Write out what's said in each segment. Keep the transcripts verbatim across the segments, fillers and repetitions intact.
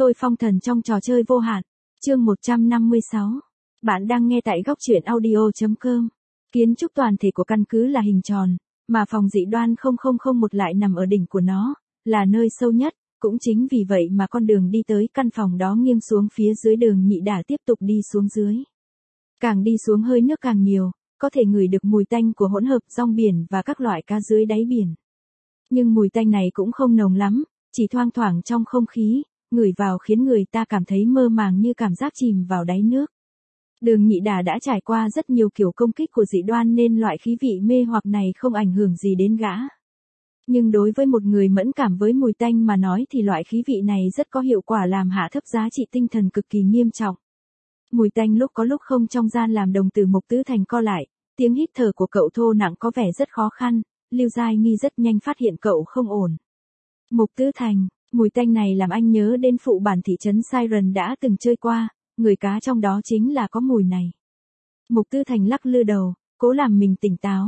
Tôi phong thần trong trò chơi vô hạn. Chương một trăm năm mươi sáu. Bạn đang nghe tại góc truyện audio chấm com. Kiến trúc toàn thể của căn cứ là hình tròn, mà phòng dị đoan không không không một lại nằm ở đỉnh của nó, là nơi sâu nhất, cũng chính vì vậy mà con đường đi tới căn phòng đó nghiêng xuống phía dưới. Đường Nhị Đả tiếp tục đi xuống dưới. Càng đi xuống hơi nước càng nhiều, có thể ngửi được mùi tanh của hỗn hợp rong biển và các loại cá dưới đáy biển. Nhưng mùi tanh này cũng không nồng lắm, chỉ thoang thoảng trong không khí, ngửi vào khiến người ta cảm thấy mơ màng như cảm giác chìm vào đáy nước. Đường Nhị Đả đã trải qua rất nhiều kiểu công kích của dị đoan nên loại khí vị mê hoặc này không ảnh hưởng gì đến gã. Nhưng đối với một người mẫn cảm với mùi tanh mà nói thì loại khí vị này rất có hiệu quả làm hạ thấp giá trị tinh thần cực kỳ nghiêm trọng. Mùi tanh lúc có lúc không trong gian làm đồng tử Mục Tứ Thành co lại, tiếng hít thở của cậu thô nặng có vẻ rất khó khăn, Lưu Giai Nghi rất nhanh phát hiện cậu không ổn. Mục Tứ Thành, mùi tanh này làm anh nhớ đến phụ bản thị trấn Siren đã từng chơi qua, người cá trong đó chính là có mùi này. Mục Tứ Thành lắc lư đầu, cố làm mình tỉnh táo.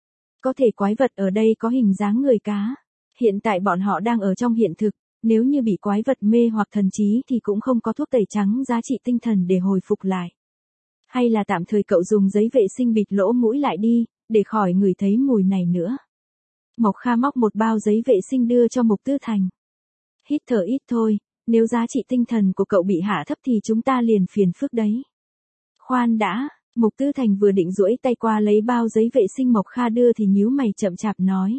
Có thể quái vật ở đây có hình dáng người cá. Hiện tại bọn họ đang ở trong hiện thực, nếu như bị quái vật mê hoặc thần trí thì cũng không có thuốc tẩy trắng giá trị tinh thần để hồi phục lại. Hay là tạm thời cậu dùng giấy vệ sinh bịt lỗ mũi lại đi, để khỏi ngửi thấy mùi này nữa. Mộc Kha móc một bao giấy vệ sinh đưa cho Mục Tứ Thành. Hít thở ít thôi, nếu giá trị tinh thần của cậu bị hạ thấp thì chúng ta liền phiền phức đấy. Khoan đã, Mục Tứ Thành vừa định duỗi tay qua lấy bao giấy vệ sinh Mộc Kha đưa thì nhíu mày chậm chạp nói.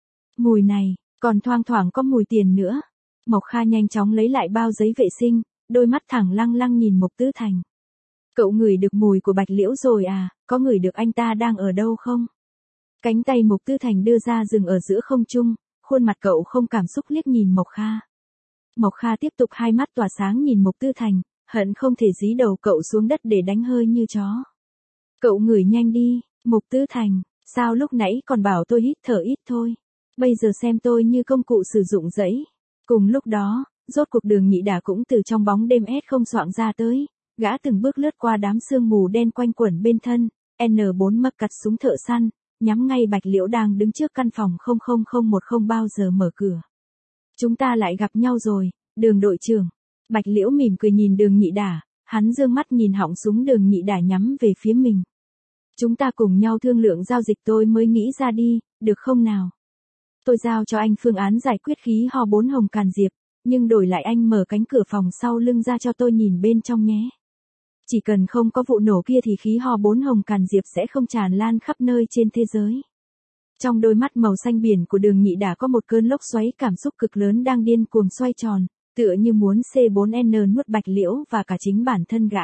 Mùi này, còn thoang thoảng có mùi tiền nữa. Mộc Kha nhanh chóng lấy lại bao giấy vệ sinh, đôi mắt thẳng lăng lăng nhìn Mục Tứ Thành. Cậu ngửi được mùi của Bạch Liễu rồi à, có ngửi được anh ta đang ở đâu không? Cánh tay Mục Tứ Thành đưa ra dừng ở giữa không trung, khuôn mặt cậu không cảm xúc liếc nhìn Mộc Kha. Mộc Kha tiếp tục hai mắt tỏa sáng nhìn Mục Tứ Thành, hận không thể dí đầu cậu xuống đất để đánh hơi như chó. Cậu ngửi nhanh đi, Mục Tứ Thành, sao lúc nãy còn bảo tôi hít thở ít thôi, bây giờ xem tôi như công cụ sử dụng dẫy. Cùng lúc đó, rốt cuộc Đường Nhị Đả cũng từ trong bóng đêm ét không xoạng ra tới, gã từng bước lướt qua đám sương mù đen quanh quẩn bên thân, en bốn mắc cặt súng thợ săn, nhắm ngay Bạch Liễu đang đứng trước căn phòng không không không một không bao giờ mở cửa. Chúng ta lại gặp nhau rồi, Đường đội trưởng. Bạch Liễu mỉm cười nhìn Đường Nhị Đả, hắn dương mắt nhìn họng súng Đường Nhị Đả nhắm về phía mình. Chúng ta cùng nhau thương lượng giao dịch tôi mới nghĩ ra đi, được không nào? Tôi giao cho anh phương án giải quyết khí ho bốn hồng càn diệp, nhưng đổi lại anh mở cánh cửa phòng sau lưng ra cho tôi nhìn bên trong nhé. Chỉ cần không có vụ nổ kia thì khí ho bốn hồng càn diệp sẽ không tràn lan khắp nơi trên thế giới. Trong đôi mắt màu xanh biển của Đường Nhị Đả có một cơn lốc xoáy cảm xúc cực lớn đang điên cuồng xoay tròn, tựa như muốn C bốn N nuốt Bạch Liễu và cả chính bản thân gã.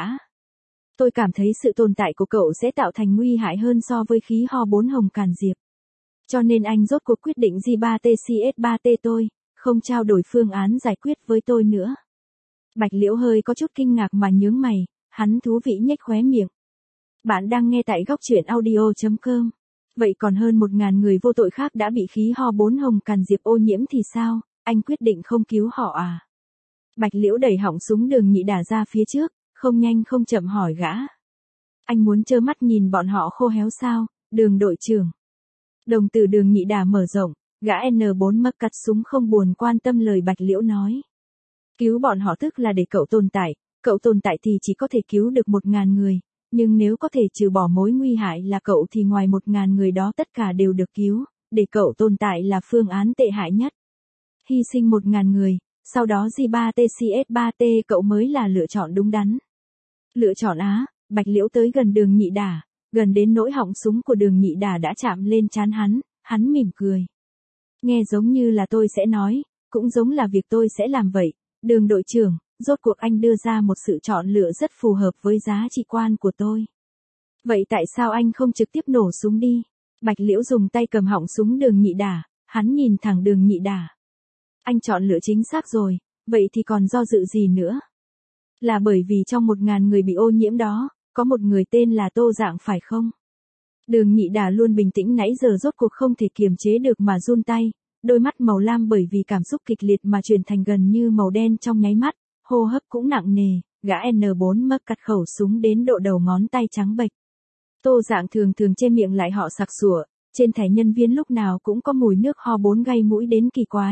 Tôi cảm thấy sự tồn tại của cậu sẽ tạo thành nguy hại hơn so với khí ho bốn hồng càn diệp. Cho nên anh rốt cuộc quyết định G ba T C S ba T tôi, không trao đổi phương án giải quyết với tôi nữa. Bạch Liễu hơi có chút kinh ngạc mà nhướng mày, hắn thú vị nhếch khóe miệng. Bạn đang nghe tại góc truyện audio chấm com. Vậy còn hơn một ngàn người vô tội khác đã bị khí ho bốn hồng càn diệp ô nhiễm thì sao, anh quyết định không cứu họ à? Bạch Liễu đẩy họng súng Đường Nhị Đả ra phía trước, không nhanh không chậm hỏi gã. Anh muốn trơ mắt nhìn bọn họ khô héo sao, Đường đội trưởng? Đồng tử Đường Nhị Đả mở rộng, gã en bốn mắc cặt súng không buồn quan tâm lời Bạch Liễu nói. Cứu bọn họ tức là để cậu tồn tại, cậu tồn tại thì chỉ có thể cứu được một ngàn người, nhưng nếu có thể trừ bỏ mối nguy hại là cậu thì ngoài một ngàn người đó tất cả đều được cứu, để cậu tồn tại là phương án tệ hại nhất. Hy sinh một ngàn người, sau đó G ba T C S ba T cậu mới là lựa chọn đúng đắn. Lựa chọn á, Bạch Liễu tới gần Đường Nhị Đả, gần đến nỗi họng súng của Đường Nhị Đả đã chạm lên trán hắn, hắn mỉm cười. Nghe giống như là tôi sẽ nói, cũng giống là việc tôi sẽ làm vậy, Đường đội trưởng, rốt cuộc anh đưa ra một sự chọn lựa rất phù hợp với giá trị quan của tôi. Vậy tại sao anh không trực tiếp nổ súng đi? Bạch Liễu dùng tay cầm họng súng Đường Nhị Đả, hắn nhìn thẳng Đường Nhị Đả. Anh chọn lựa chính xác rồi, vậy thì còn do dự gì nữa? Là bởi vì trong một ngàn người bị ô nhiễm đó, có một người tên là Tô Dạng phải không? Đường Nhị Đả luôn bình tĩnh nãy giờ rốt cuộc không thể kiềm chế được mà run tay, đôi mắt màu lam bởi vì cảm xúc kịch liệt mà chuyển thành gần như màu đen trong nháy mắt, hô hấp cũng nặng nề, gã en bốn mắc cặt khẩu súng đến độ đầu ngón tay trắng bệch. Tô Dạng thường thường che miệng lại họ sặc sủa, trên thẻ nhân viên lúc nào cũng có mùi nước ho bốn gây mũi đến kỳ quái,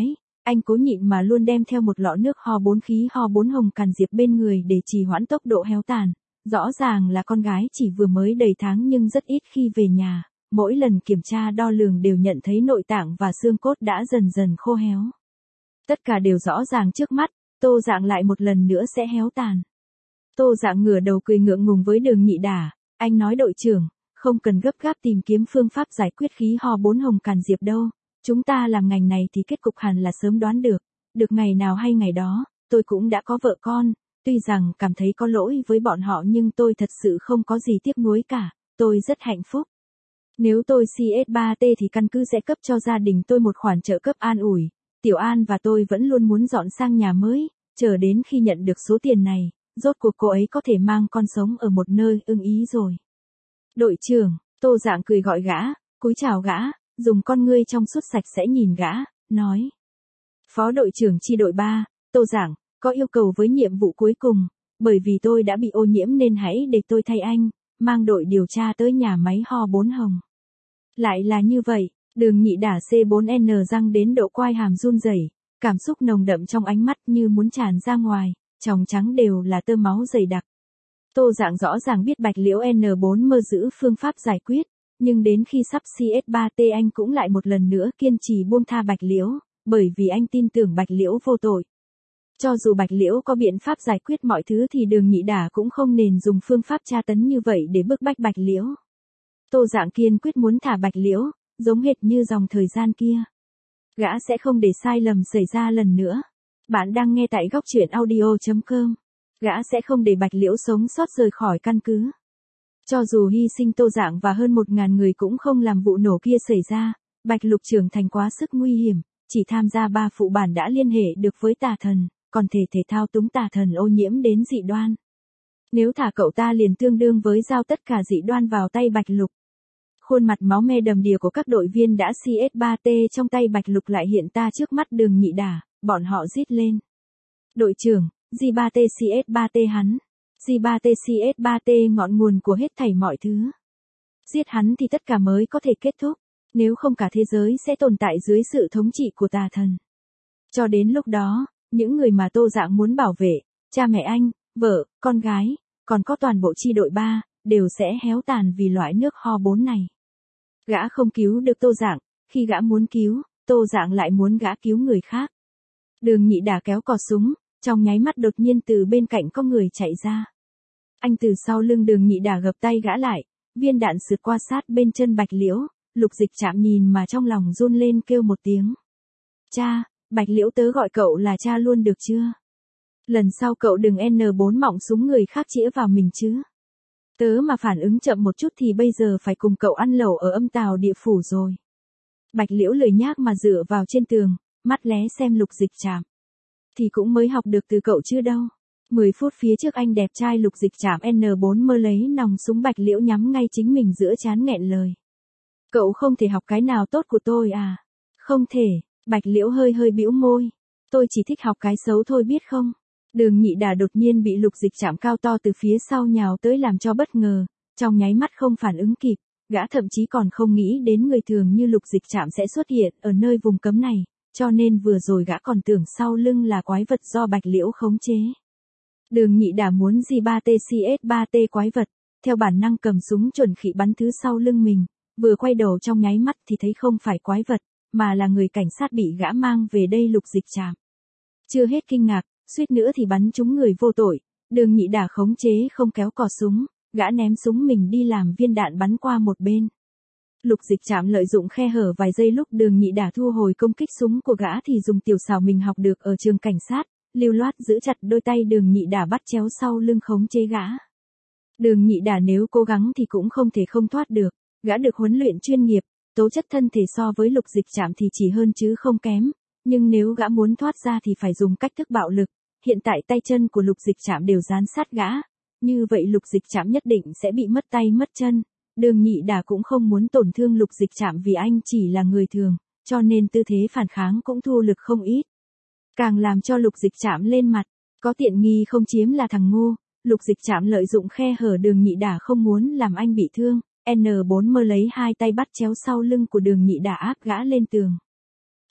anh cố nhịn mà luôn đem theo một lọ nước ho bốn khí ho bốn hồng càn diệp bên người để trì hoãn tốc độ héo tàn. Rõ ràng là con gái chỉ vừa mới đầy tháng nhưng rất ít khi về nhà, mỗi lần kiểm tra đo lường đều nhận thấy nội tạng và xương cốt đã dần dần khô héo. Tất cả đều rõ ràng trước mắt, Tô Dạng lại một lần nữa sẽ héo tàn. Tô Dạng ngửa đầu cười ngượng ngùng với Đường Nhị Đả, anh nói đội trưởng, không cần gấp gáp tìm kiếm phương pháp giải quyết khí ho bốn hồng càn diệp đâu, chúng ta làm ngành này thì kết cục hẳn là sớm đoán được, được ngày nào hay ngày đó, tôi cũng đã có vợ con, tuy rằng cảm thấy có lỗi với bọn họ nhưng tôi thật sự không có gì tiếc nuối cả, tôi rất hạnh phúc. Nếu tôi xê ét ba tê thì căn cứ sẽ cấp cho gia đình tôi một khoản trợ cấp an ủi, Tiểu An và tôi vẫn luôn muốn dọn sang nhà mới, chờ đến khi nhận được số tiền này, rốt cuộc cô ấy có thể mang con sống ở một nơi ưng ý rồi. Đội trưởng, Tô Dạng cười gọi gã, cúi chào gã, dùng con ngươi trong suốt sạch sẽ nhìn gã, nói. Phó đội trưởng chi đội ba, Tô Dạng, có yêu cầu với nhiệm vụ cuối cùng, bởi vì tôi đã bị ô nhiễm nên hãy để tôi thay anh, mang đội điều tra tới nhà máy ho bốn hồng. Lại là như vậy, Đường Nhị Đả xê bốn en răng đến độ quai hàm run rẩy, cảm xúc nồng đậm trong ánh mắt như muốn tràn ra ngoài, tròng trắng đều là tơ máu dày đặc. Tô Dạng rõ ràng biết Bạch Liễu en bốn mơ giữ phương pháp giải quyết, nhưng đến khi sắp xê ét ba tê anh cũng lại một lần nữa kiên trì buông tha Bạch Liễu, bởi vì anh tin tưởng Bạch Liễu vô tội. Cho dù Bạch Liễu có biện pháp giải quyết mọi thứ thì Đường Nhị Đả cũng không nên dùng phương pháp tra tấn như vậy để bức bách Bạch Liễu. Tô Dạng kiên quyết muốn thả Bạch Liễu, giống hệt như dòng thời gian kia. Gã sẽ không để sai lầm xảy ra lần nữa. Bạn đang nghe tại góc truyện audio chấm com. Gã sẽ không để Bạch Liễu sống sót rời khỏi căn cứ. Cho dù hy sinh Tô Dạng và hơn một ngàn người cũng không làm vụ nổ kia xảy ra, Bạch Lục trưởng thành quá sức nguy hiểm, chỉ tham gia ba phụ bản đã liên hệ được với tà thần, còn thể thể thao túng tà thần ô nhiễm đến dị đoan. Nếu thả cậu ta liền tương đương với giao tất cả dị đoan vào tay Bạch Lục. Khuôn mặt máu me đầm đìa của các đội viên đã xê ét ba tê trong tay Bạch Lục lại hiện ta trước mắt Đường Nhị Đả, bọn họ rít lên. Đội trưởng, giê ba tê xê ét ba tê hắn. giê ba tê xê ét ba tê ngọn nguồn của hết thảy mọi thứ. Giết hắn thì tất cả mới có thể kết thúc, nếu không cả thế giới sẽ tồn tại dưới sự thống trị của tà thần. Cho đến lúc đó, những người mà Tô Dạng muốn bảo vệ, cha mẹ anh, vợ, con gái, còn có toàn bộ chi đội ba, đều sẽ héo tàn vì loại nước ho bốn này. Gã không cứu được Tô Dạng, khi gã muốn cứu, Tô Dạng lại muốn gã cứu người khác. Đường Nhị Đả kéo cò súng, trong nháy mắt đột nhiên từ bên cạnh có người chạy ra. Anh từ sau lưng Đường Nhị Đả gập tay gã lại, viên đạn sượt qua sát bên chân Bạch Liễu, Lục Dịch chạm nhìn mà trong lòng run lên kêu một tiếng. Cha, Bạch Liễu tớ gọi cậu là cha luôn được chưa? Lần sau cậu đừng en bốn mọng súng người khác chĩa vào mình chứ. Tớ mà phản ứng chậm một chút thì bây giờ phải cùng cậu ăn lẩu ở âm tào địa phủ rồi. Bạch Liễu lười nhác mà dựa vào trên tường, mắt lé xem Lục Dịch chạm. Thì cũng mới học được từ cậu chứ đâu. mười phút phía trước anh đẹp trai Lục Dịch chạm en bốn mơ lấy nòng súng Bạch Liễu nhắm ngay chính mình giữa trán nghẹn lời. Cậu không thể học cái nào tốt của tôi à? Không thể, Bạch Liễu hơi hơi bĩu môi. Tôi chỉ thích học cái xấu thôi biết không? Đường Nhị Đả đột nhiên bị Lục Dịch chạm cao to từ phía sau nhào tới làm cho bất ngờ, trong nháy mắt không phản ứng kịp, gã thậm chí còn không nghĩ đến người thường như Lục Dịch chạm sẽ xuất hiện ở nơi vùng cấm này, cho nên vừa rồi gã còn tưởng sau lưng là quái vật do Bạch Liễu khống chế. Đường Nhị Đả muốn giê ba tê xê ét ba tê quái vật, theo bản năng cầm súng chuẩn khỉ bắn thứ sau lưng mình, vừa quay đầu trong nháy mắt thì thấy không phải quái vật, mà là người cảnh sát bị gã mang về đây Lục Dịch chạm. Chưa hết kinh ngạc, suýt nữa thì bắn trúng người vô tội, Đường Nhị Đả khống chế không kéo cò súng, gã ném súng mình đi làm viên đạn bắn qua một bên. Lục Dịch chạm lợi dụng khe hở vài giây lúc Đường Nhị Đả thu hồi công kích súng của gã thì dùng tiểu xảo mình học được ở trường cảnh sát, lưu loát giữ chặt đôi tay Đường Nhị Đả bắt chéo sau lưng khống chế gã. Đường Nhị Đả nếu cố gắng thì cũng không thể không thoát được, gã được huấn luyện chuyên nghiệp, tố chất thân thể so với Lục Dịch chạm thì chỉ hơn chứ không kém, nhưng nếu gã muốn thoát ra thì phải dùng cách thức bạo lực, hiện tại tay chân của Lục Dịch chạm đều dán sát gã, như vậy Lục Dịch chạm nhất định sẽ bị mất tay mất chân. Đường Nhị Đả cũng không muốn tổn thương Lục Dịch chạm vì anh chỉ là người thường, cho nên tư thế phản kháng cũng thu lực không ít. Càng làm cho Lục Dịch chạm lên mặt, có tiện nghi không chiếm là thằng ngu, Lục Dịch chạm lợi dụng khe hở Đường Nhị Đả không muốn làm anh bị thương, en bốn mơ lấy hai tay bắt chéo sau lưng của Đường Nhị Đả áp gã lên tường.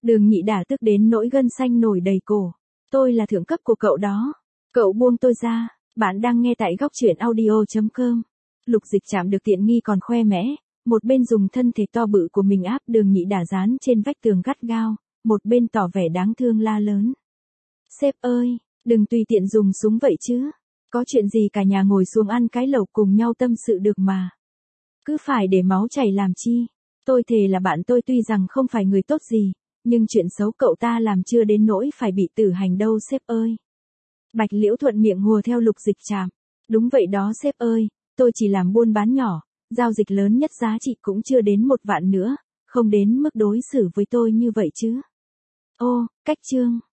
Đường Nhị Đả tức đến nỗi gân xanh nổi đầy cổ. Tôi là thượng cấp của cậu đó. Cậu buông tôi ra. Bạn đang nghe tại góc truyện audio.com. Lục Dịch Trạm được tiện nghi còn khoe mẽ. Một bên dùng thân thể to bự của mình áp Đường Nhị Đả dán trên vách tường gắt gao. Một bên tỏ vẻ đáng thương la lớn. Sếp ơi, đừng tùy tiện dùng súng vậy chứ. Có chuyện gì cả nhà ngồi xuống ăn cái lẩu cùng nhau tâm sự được mà. Cứ phải để máu chảy làm chi. Tôi thề là bạn tôi tuy rằng không phải người tốt gì, nhưng chuyện xấu cậu ta làm chưa đến nỗi phải bị tử hành đâu sếp ơi. Bạch Liễu thuận miệng hùa theo Lục Dịch Trạm. Đúng vậy đó sếp ơi, tôi chỉ làm buôn bán nhỏ, giao dịch lớn nhất giá trị cũng chưa đến một vạn nữa, không đến mức đối xử với tôi như vậy chứ. Ô, cách chương.